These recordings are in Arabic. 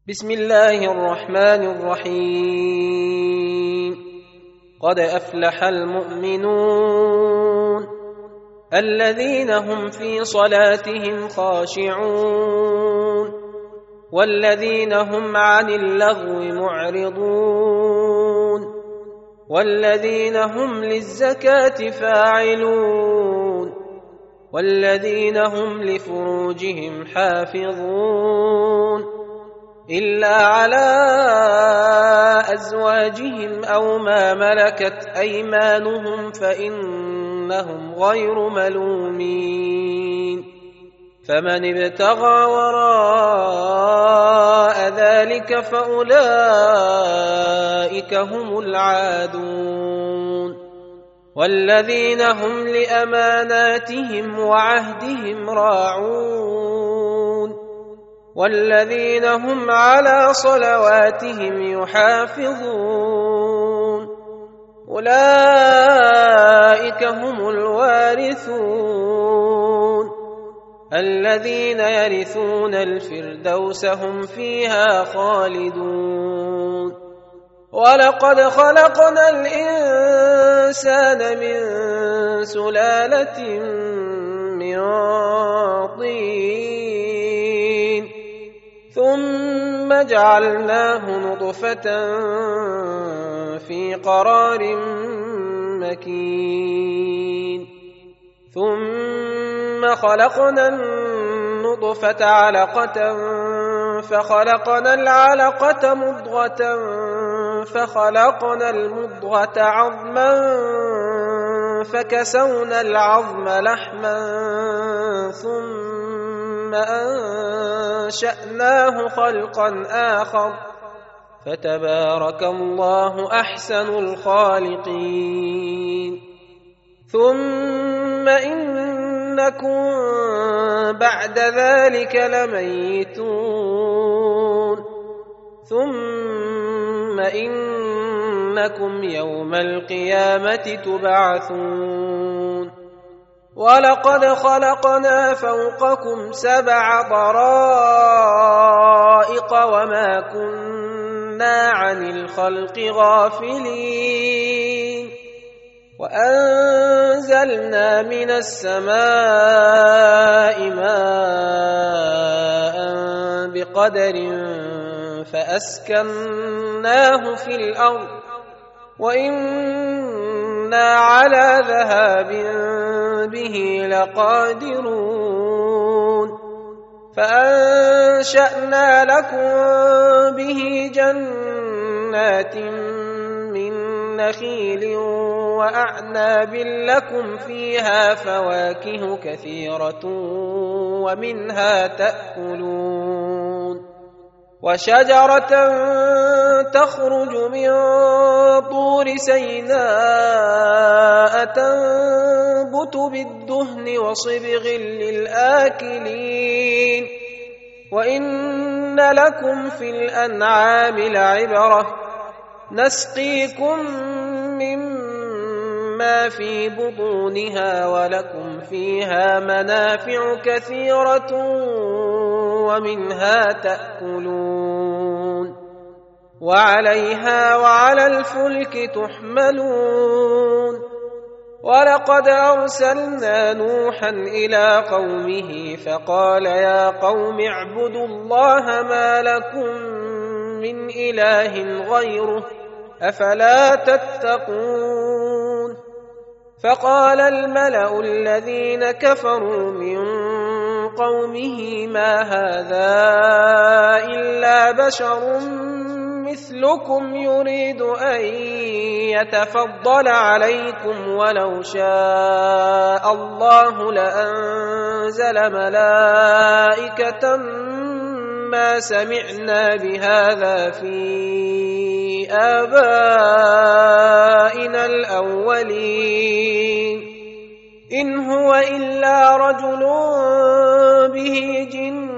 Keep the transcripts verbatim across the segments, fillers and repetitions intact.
بسم الله الرحمن الرحيم. قد أفلح المؤمنون الذين هم في صلاتهم خاشعون والذين هم عن اللغو معرضون والذين هم للزكاة فاعلون والذين هم لفروجهم حافظون إلا على أزواجهم أو ما ملكت أيمانهم فإنهم غير ملومين. فمن ابتغى وراء ذلك فأولئك هم العادون والذين هم لأماناتهم وعهدهم راعون والذين هم على صلواتهم يحافظون أولئك هم الوارثون الذين يرثون الفردوس هم فيها خالدون. ولقد خلقنا الإنسان من سلالة من طين ثم جعلناه نطفة في قرار مكين ثم خلقنا النطفة علقة فخلقنا العلقة مضغة فخلقنا المضغة عظما فكسونا العظم لحما ثم أنشأناه خلقا آخر فتبارك الله أحسن الخالقين. ثم إنكم بعد ذلك لميتون ثم إنكم يوم القيامة تبعثون. ولقد خلقنا فوقكم سبع طرائق وما كنا عن الخلق غافلين وأنزلنا من السماء ماء بقدر فأسكناه في الأرض وإنا على ذهاب به لقادرون فأنشأنا لكم به جنات من نخيل وأعناب لكم فيها فواكه كثيرة ومنها تأكلون وشجرة تخرج من طور سيناء تنبت بالدهن وصبغ للآكلين وإن لكم في الأنعام لعبرة نسقيكم مما في بطونها ولكم فيها منافع كثيرة ومنها تأكلون وعليها وعلى الفلك تحملون. ولقد أرسلنا نوحا إلى قومه فقال يا قوم اعبدوا الله ما لكم من إله غيره أفلا تتقون. فقال الملأ الذين كفروا من قومه ما هذا إلا بشر مثلكم يريد أن يتفضل عليكم ولو شاء الله لأنزل ملائكة ما سمعنا بهذا في آبائنا الأولين إن هو إلا رجل به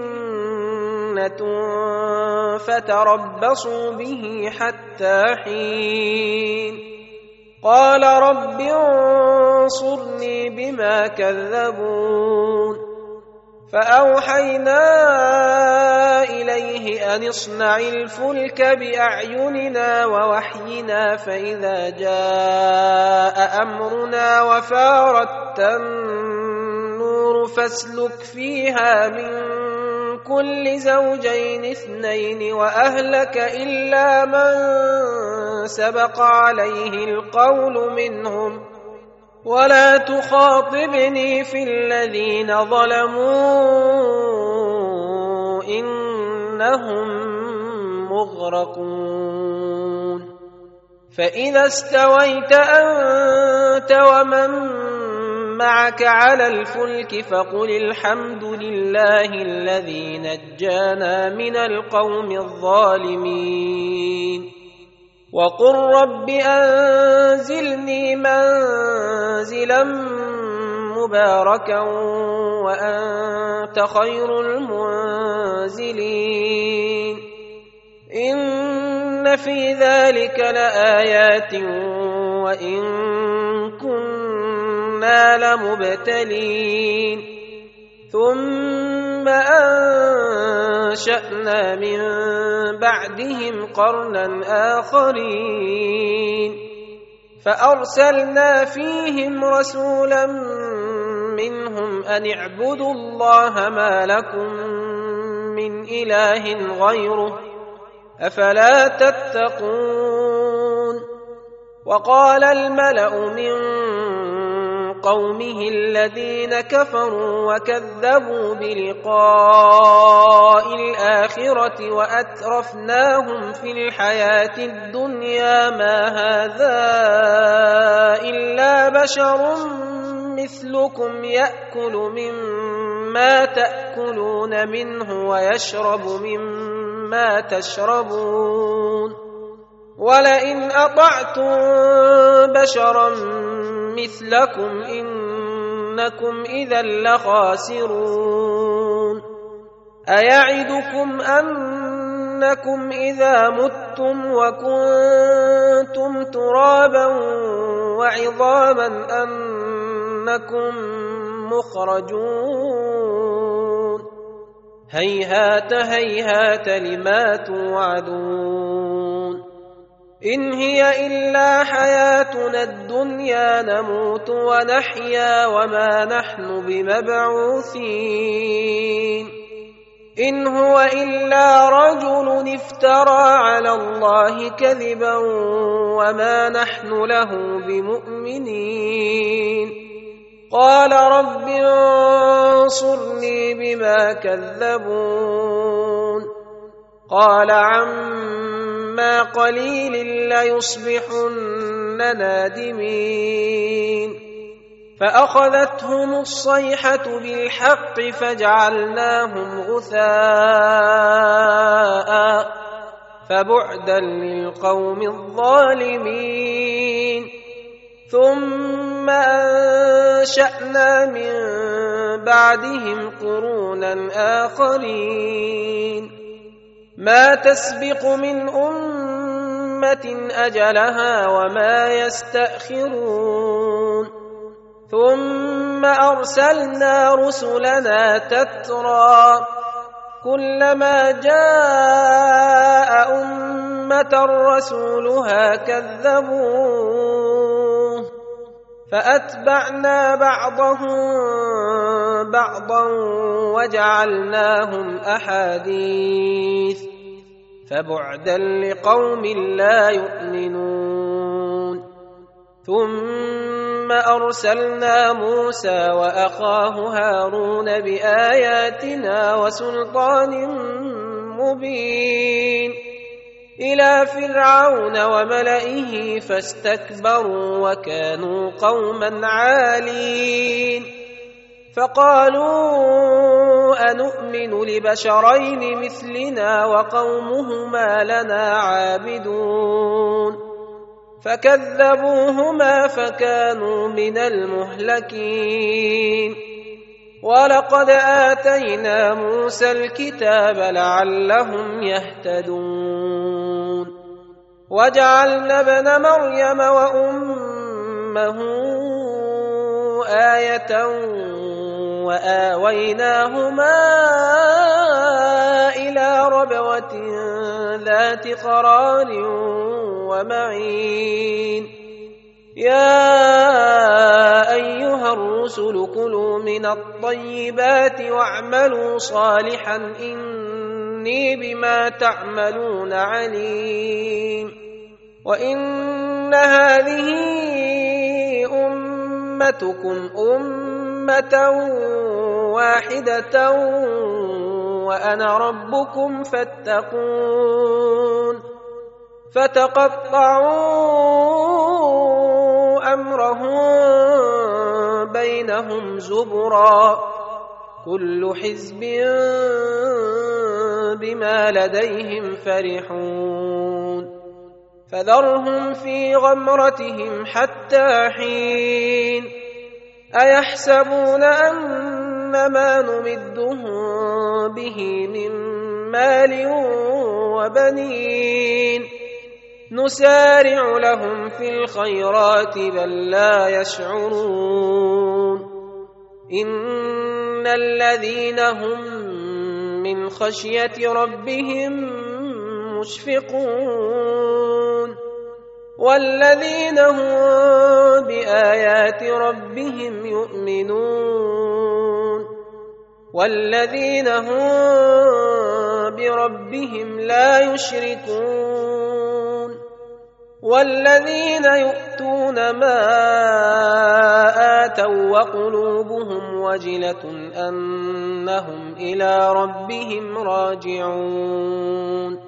جنة فتربصوا به حتى حين. قال رب انصرني بما كذبون فأوحينا إليه أن اصنع الفلك بأعيننا ووحينا فإذا جاء أمرنا وفارت النور فاسلك فيها من كل زوجين اثنين وأهلك إلا من سبق عليه القول منهم ولا تخاطبني في الذين ظلموا إنهم مغرقون فإذا استويت أنت ومن معك على الفلك فقل الحمد لله الذي نجانا من القوم الظالمين وقل رب أنزلني منزلا مباركا وأنت خير المنزلين إن في ذلك لآيات وإن كنا لمبتلين ثم أنشأنا من بعدهم قرنا آخرين فأرسلنا فيهم رسولا منهم أن اعبدوا الله ما لكم من إله غيره أفلا تتقون وقال الملأ من قومه الذين كفروا وكذبوا بلقاء الآخرة وأترفناهم في الحياة الدنيا ما هذا إلا بشر مثلكم يأكل مما تأكلون منه ويشرب مما تشربون ولئن أطعتم بشرا مثلكم إنكم إذا لخاسرون أيعدكم أنكم إذا متم وكنتم ترابا وعظاما أنكم مخرجون هيهات هيهات لما توعدون إن هي إلا حياتنا الدنيا نموت ونحيا وما نحن بمبعوثين إن هو إلا رجل افترى على الله كذبا وما نحن له بمؤمنين قال رب انصرني بما كذبون قال عما قليل ليصبحن نادمين فأخذتهم الصيحة بالحق فجعلناهم غثاء فبعدا للقوم الظالمين ثم أنشأنا من بعدهم قرونا آخرين ما تسبق من أمة أجلها وما يستأخرون ثم أرسلنا رسلنا تترى كلما جاء أمة رسولها كذبوه فأتبعنا بعضهم بعضا وجعلناهم أحاديث فبعدا لقوم لا يؤمنون ثم أرسلنا موسى وأخاه هارون بآياتنا وسلطان مبين إلى فرعون وملئه فاستكبروا وكانوا قوما عالين فقالوا أنؤمن لبشرين مثلنا وقومهما لنا عابدون فكذبوهما فكانوا من المهلكين ولقد آتينا موسى الكتاب لعلهم يهتدون وجعلنا ابن مريم وأمه آية وآويناهما إلى ربوة ذات قرار ومعين يا أيها الرسل كلوا من الطيبات واعملوا صالحا إني بما تعملون عليم وإن هذه أمتكم أمة واحدة وأنا ربكم فاتقون فتقطعوا أمرهم بينهم زبرا كل حزب بما لديهم فرحون فذرهم في غمرتهم حتى حين أيحسبون أن ما نمدهم به من مال وبنين نسارع لهم في الخيرات بل لا يشعرون إن الذين هم من خشية ربهم مشفقون والذين هم بآيات ربهم يؤمنون والذين هم بربهم لا يشركون والذين يؤتون ما آتوا وقلوبهم وجلة أنهم إلى ربهم راجعون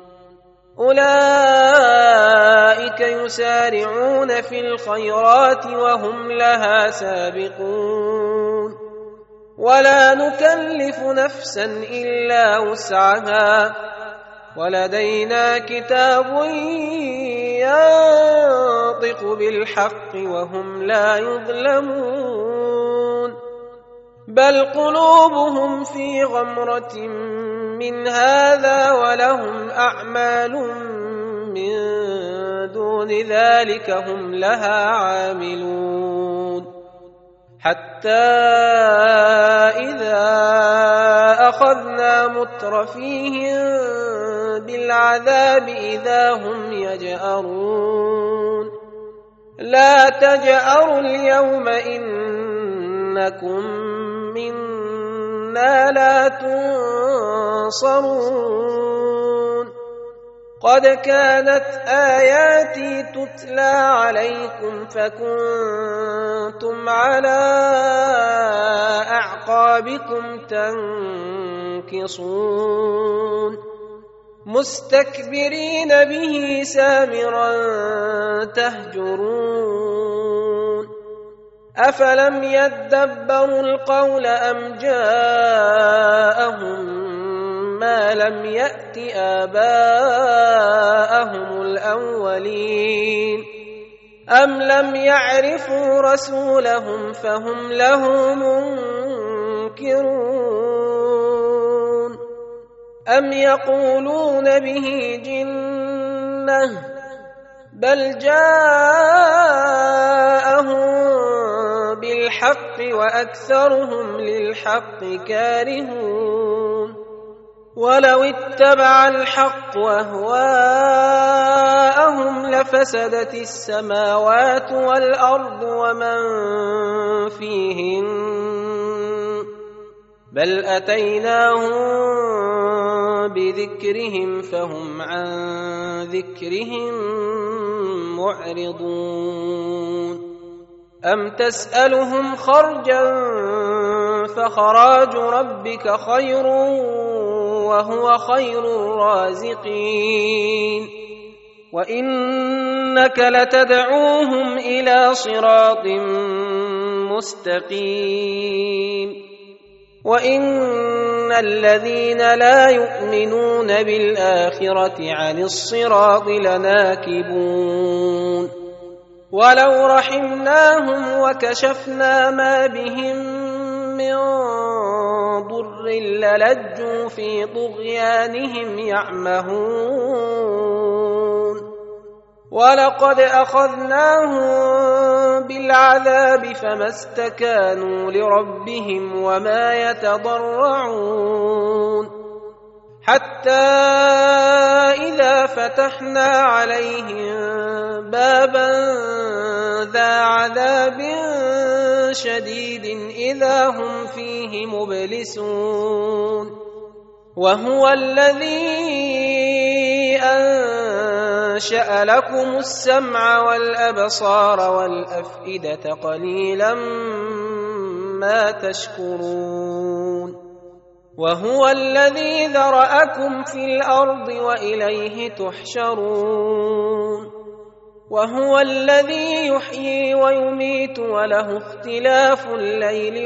أولئك يسارعون في الخيرات وهم لها سابقون ولا نكلف نفسا إلا وسعها ولدينا كتاب ينطق بالحق وهم لا يظلمون بل قلوبهم في غمرة من هذا ولهم أعمال من دون ذلك هم لها عاملون حتى إذا أخذنا مترفيهم بالعذاب إذا هم يجأرون لا تجأروا اليوم إنكم منا لا تنصرون قد كانت آياتي تتلى عليكم فكنتم على أعقابكم تنكصون مستكبرين به سامرا تهجرون أفلم يدبروا القول أم جاءهم ما لم يأت آباءهم الأولين أم لم يعرفوا رسولهم فهم له منكرون أم يقولون به جنة بل جاءهم بالحق وأكثرهم للحق كارهون ولو اتبع الحق أهواءهم لفسدت السماوات والأرض ومن فيهن بل أتيناهم بذكرهم فهم عن ذكرهم معرضون أم تسألهم خرجا فخراج ربك خير وهو خير الرازقين وإنك لتدعوهم إلى صراط مستقيم وإن الذين لا يؤمنون بالآخرة عن الصراط لناكبون ولو رحمناهم وكشفنا ما بهم من ضر للجوا في طغيانهم يعمهون ولقد أخذناهم بالعذاب فما استكانوا لربهم وما يتضرعون حتى إذا فتحنا عليهم بابا ذا عذاب شديد إذا هم فيه مبلسون وهو الذي أنشأ لكم السمع والأبصار والأفئدة قليلا ما تشكرون وهو الذي ذرأكم في الأرض وإليه تحشرون وهو الذي يحيي ويميت وله اختلاف الليل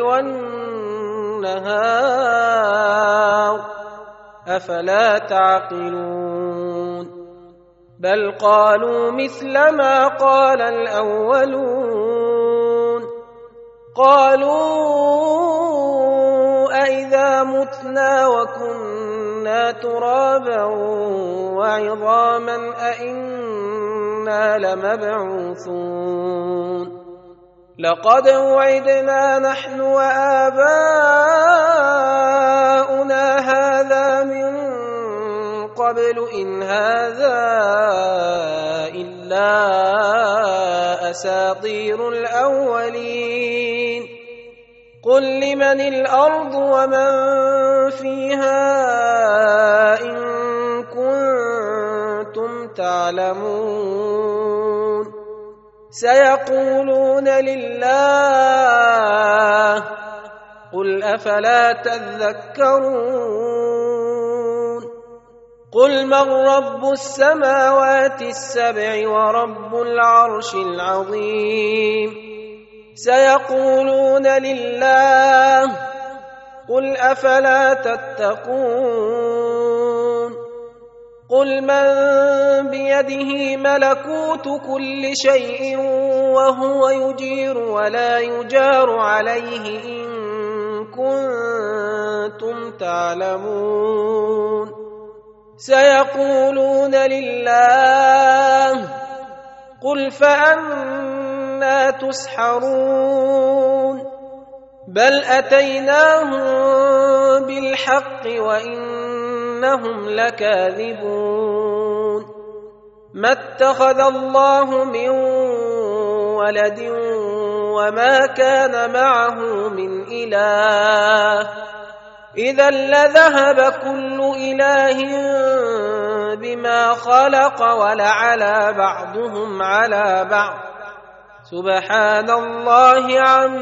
والنهار أفلا تعقلون بل قالوا مثل ما قال الأولون قالوا أإذا متنا وكنا ترابا وعظاما أإنا لمبعوثون لقد وعدنا نحن وآباؤنا هذا من قبل إن هذا إلا أساطير الأولين قل لمن الأرض ومن فيها إن كنتم تعلمون سيقولون لله قل أفلا تذكرون قل من رب السماوات السبع ورب العرش العظيم سيقولون لله قل أفلا تتقون قل من بيده ملكوت كل شيء وهو يجير ولا يجار عليه إن كنتم تعلمون سيقولون لله قل فأنى تسحرون بل أتيناهم بالحق وإنهم لكاذبون ما اتخذ الله من ولد وما كان معه من إله إذا لذهب كل إله بما خلق ولعلى بعضهم على بعض سبحان الله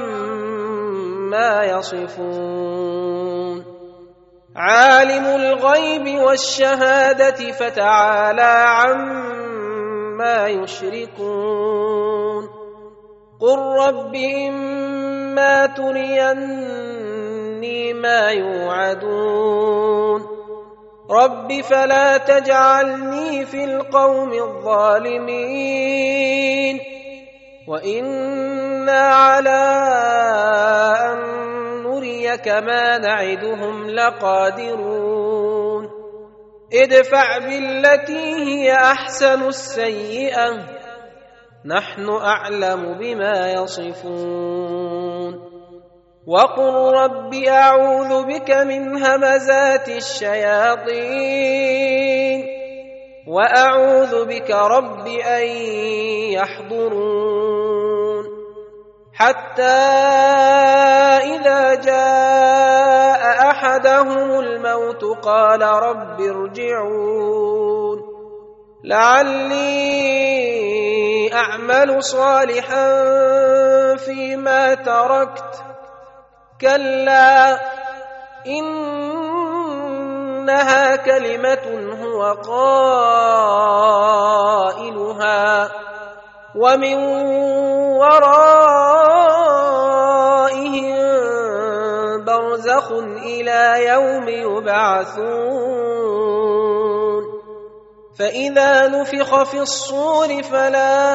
عما يصفون عالم الغيب والشهادة فتعالى عما يشركون قل رب إما تريني ما يوعدون رب فلا تجعلني في القوم الظالمين وإنا على أن نريك ما نعدهم لقادرون ادفع بالتي هي أحسن السيئة نحن أعلم بما يصفون وقل رب أعوذ بك من همزات الشياطين وأعوذ بك رب أن يحضرون حتى إذا جاء أحدهم الموت قال رب ارجعون لعلي أعمل صالحا فيما تركت كلا إنها كلمة هو قائلها ومن ورائهم برزخ إلى يوم يبعثون فإذا نفخ في الصور فلا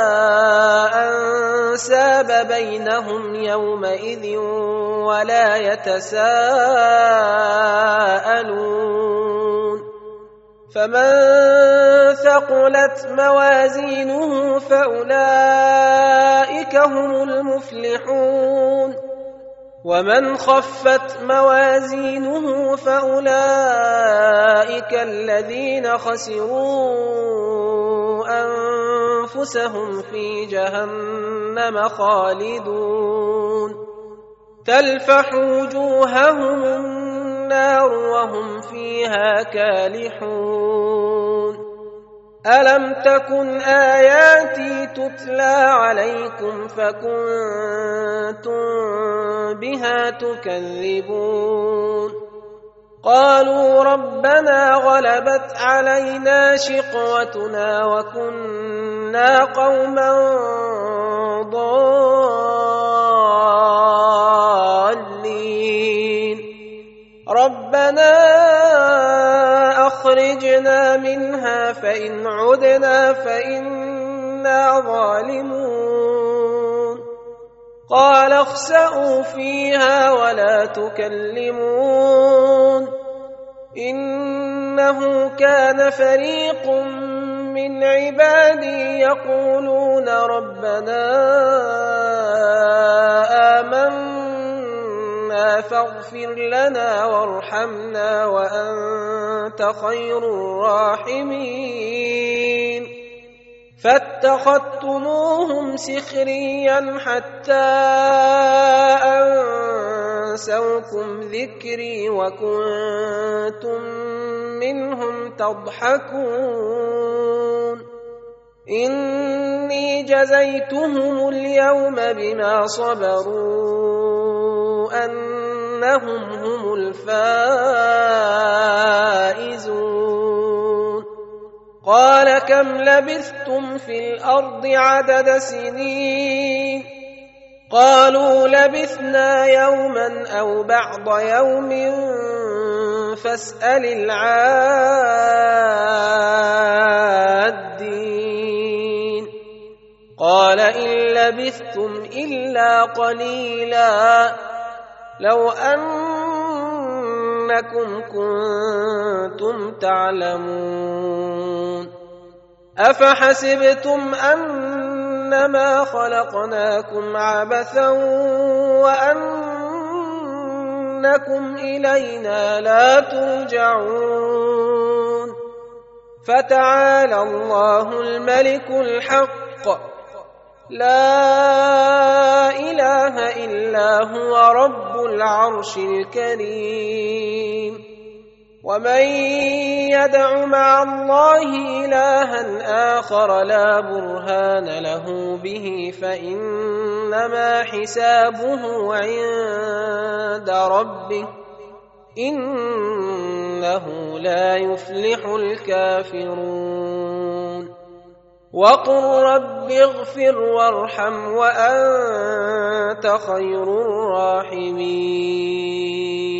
أنساب بينهم يومئذ ولا يتساءلون فمن ثقلت موازينه فأولئك هم المفلحون ومن خفت موازينه فأولئك الذين خسروا أنفسهم في جهنم خالدون تلفح وجوههم النار وهم فيها كالحون ألم تكن آياتي تتلى عليكم فكنتم بها تكذبون قالوا ربنا غلبت علينا شقوتنا وكنا قوما ضالين ربنا أخرجنا منها فإن عدنا فإنا ظالمون قال اخسئوا فيها ولا تكلمون إنه كان فريق من عبادي يقولون ربنا آمنا فاغفر لنا وارحمنا وأنت خير الراحمين فاتخذتموهم سخريا حتى أنسوكم ذكري وكنتم منهم تضحكون إني جزيتهم اليوم بما صبروا أنهم هم الفائزون قال كم لبثتم في الأرض عدد سنين قالوا لبثنا يوما أو بعض يوم فاسأل العادين قال إن لبثتم إلا قليلا لو أنكم كنتم تعلمون أفحسبتم أنما خلقناكم عبثا وأنكم إلينا لا ترجعون فتعالى الله الملك الحق لا إله إلا هو رب العرش الكريم ومن يدع مع الله إلها آخر لا برهان له به فإنما حسابه عند ربه إنه لا يفلح الكافرون وقل رب اغفر وارحم وأنت خير الراحمين